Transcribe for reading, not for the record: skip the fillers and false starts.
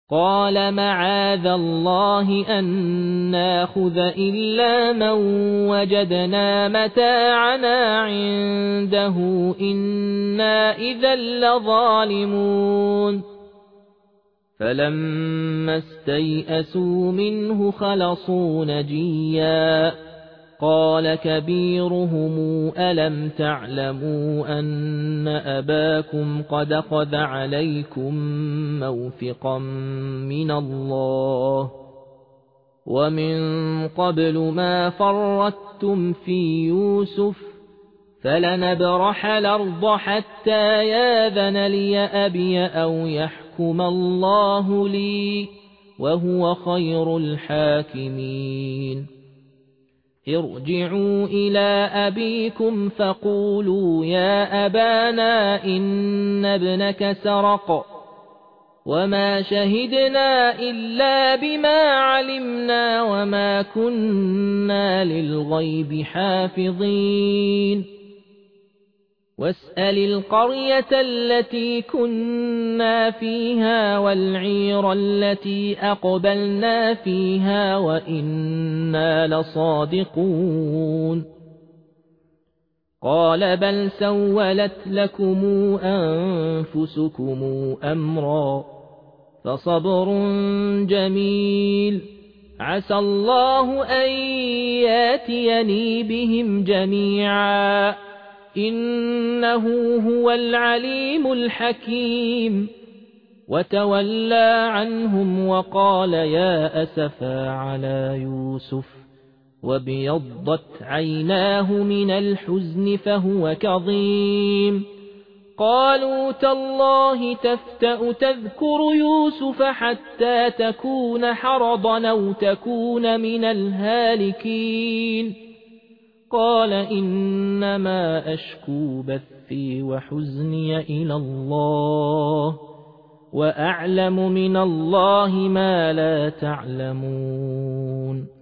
قال معاذ الله أن ناخذ إلا من وجدنا متاعنا عنده إنا إذا لظالمون فلما استيئسوا منه خلصوا نجيا قال كبيرهم ألم تعلموا أن أباكم قد أخذ عليكم موثقا من الله ومن قبل ما فرطتم في يوسف فلنبرح الأرض حتى ياذن لي أبي أو يحكم الله لي وهو خير الحاكمين ارجعوا إلى أبيكم فقولوا يا أبانا إن ابنك سرق وما شهدنا إلا بما علمنا وما كنا للغيب حافظين واسأل القرية التي كنا فيها والعير التي أقبلنا فيها وإنا لصادقون قال بل سولت لكم أنفسكم أمرا فصبر جميل عسى الله أن ياتيني بهم جميعا إنه هو العليم الحكيم وتولى عنهم وقال يا أسفا على يوسف وابيضت عيناه من الحزن فهو كظيم قالوا تالله تفتأ تذكر يوسف حتى تكون حرضا أو تكون من الهالكين قال إنما أشكو بثي وحزني إلى الله وأعلم من الله ما لا تعلمون